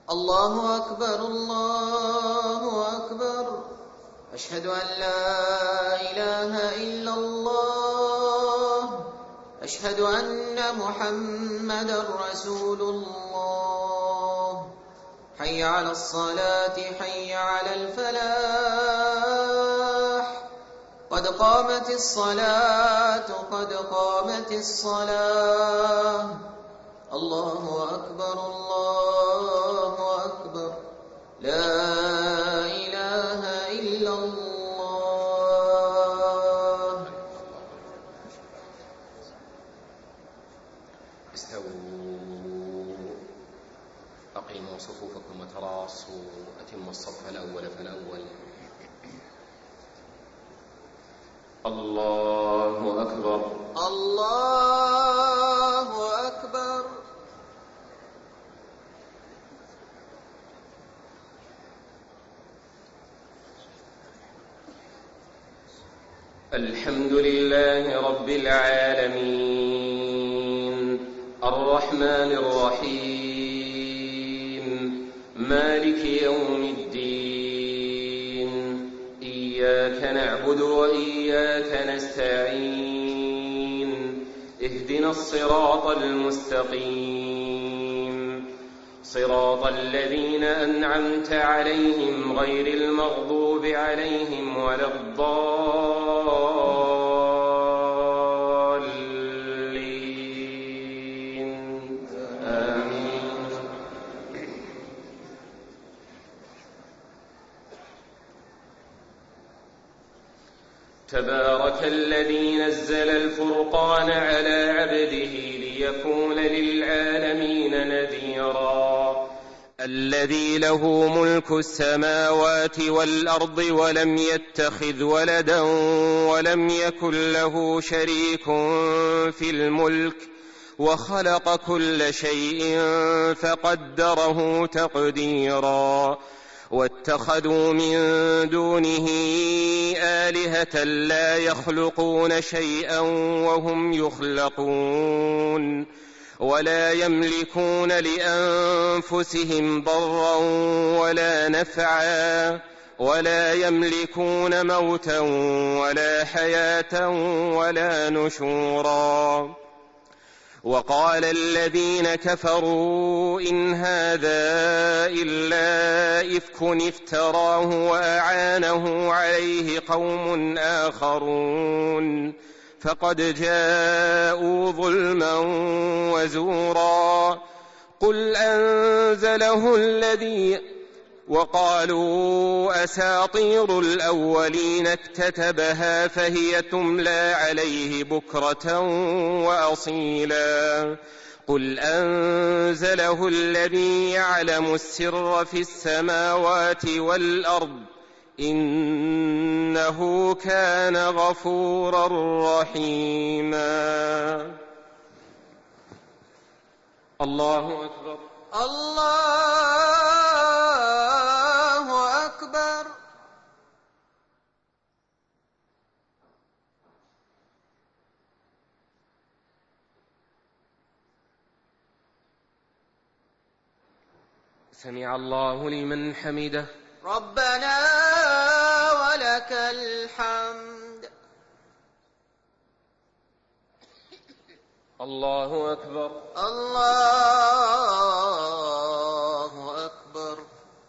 الله أكبر الله أكبر. أشهد أن لا إله إلا الله. أشهد أن محمدا رسول الله. حي على الصلاة حي على الفلاح. قد قامت الصلاة قد قامت الصلاة. الله أكبر الله أكبر. لا إله إلا الله. استووا، أقيموا صفوفكم وتراصوا، أتموا الصف الأول فالأول. الله أكبر الله أكبر. الحمد لله رب العالمين، الرحمن الرحيم، مالك يوم الدين. إياك نعبد وإياك نستعين. اهدنا الصراط المستقيم، صراط الذين أنعمت عليهم غير المغضوب عليهم ولا الضالين. آمين. تبارك الذي نزل الفرقان على عبده ليكون للعالمين نذيرا. الذي له ملك السماوات والأرض ولم يتخذ ولدا ولم يكن له شريك في الملك وخلق كل شيء فقدره تقديرا. واتخذوا من دونه آلهة لا يخلقون شيئا وهم يخلقون ولا يملكون لأنفسهم ضرا ولا نفعا ولا يملكون موتا ولا حياة ولا نشورا. وقال الذين كفروا إن هذا إلا إفك افتراه وأعانه عليه قوم آخرون فقد جاءوا ظلما وزورا. قل أنزله الذي وقالوا أساطير الأولين اكتتبها فهي تملى عليه بكرة وأصيلا. قل أنزله الذي يعلم السر في السماوات والأرض إنه كان غفورا رحيما. الله أكبر الله أكبر. سمع الله لمن حمده. ربنا ولك الحمد. الله أكبر الله أكبر.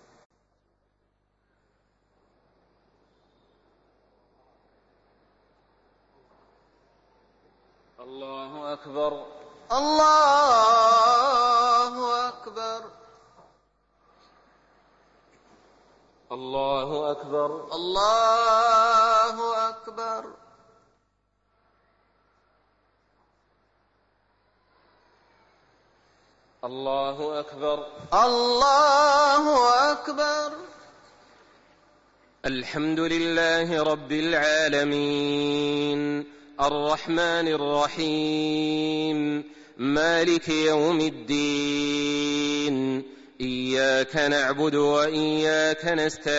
الله أكبر الله أكبر. الله أكبر الله أكبر. الله أكبر الله أكبر. الحمد لله رب العالمين، الرحمن الرحيم، مالك يوم الدين. إياك نعبد وإياك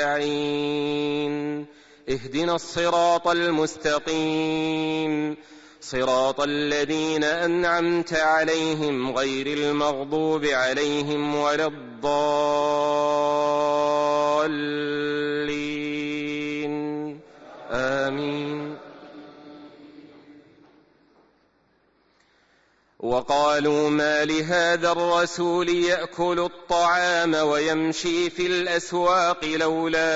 نستعين. اهدنا الصراط المستقيم، صراط الذين أنعمت عليهم غير المغضوب عليهم ولا الضالين آمين. وقالوا ما لهذا الرسول يأكل الطعام ويمشي في الأسواق لولا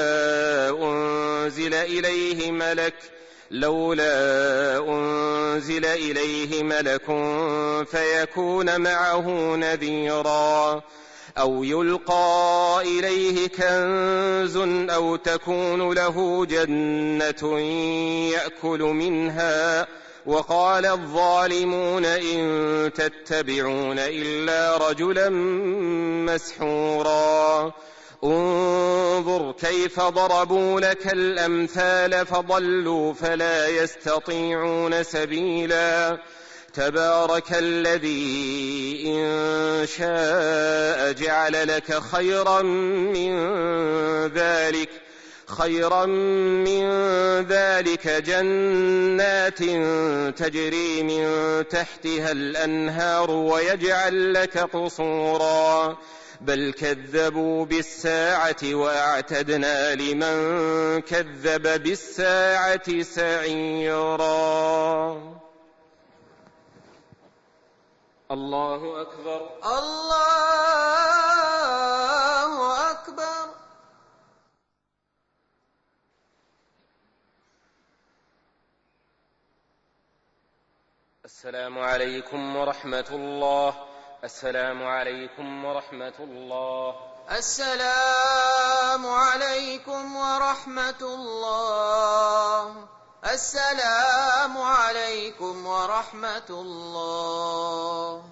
أنزل إليه ملك فيكون معه نذيرا أو يلقى إليه كنز أو تكون له جنة يأكل منها. وقال الظالمون إن تتبعون إلا رجلا مسحورا انظر كيف ضربوا لك الأمثال فضلوا فلا يستطيعون سبيلا. تبارك الذي إن شاء جعل لك خيرا من ذلك جنات تجري من تحتها الأنهار ويجعل لك قصورا بل كذبوا بالساعة وأعتدنا لمن كذب بالساعة سعيرا. الله أكبر الله أكبر. السلام عليكم ورحمة الله. السلام عليكم ورحمة الله. السلام عليكم ورحمة الله. السلام عليكم ورحمة الله.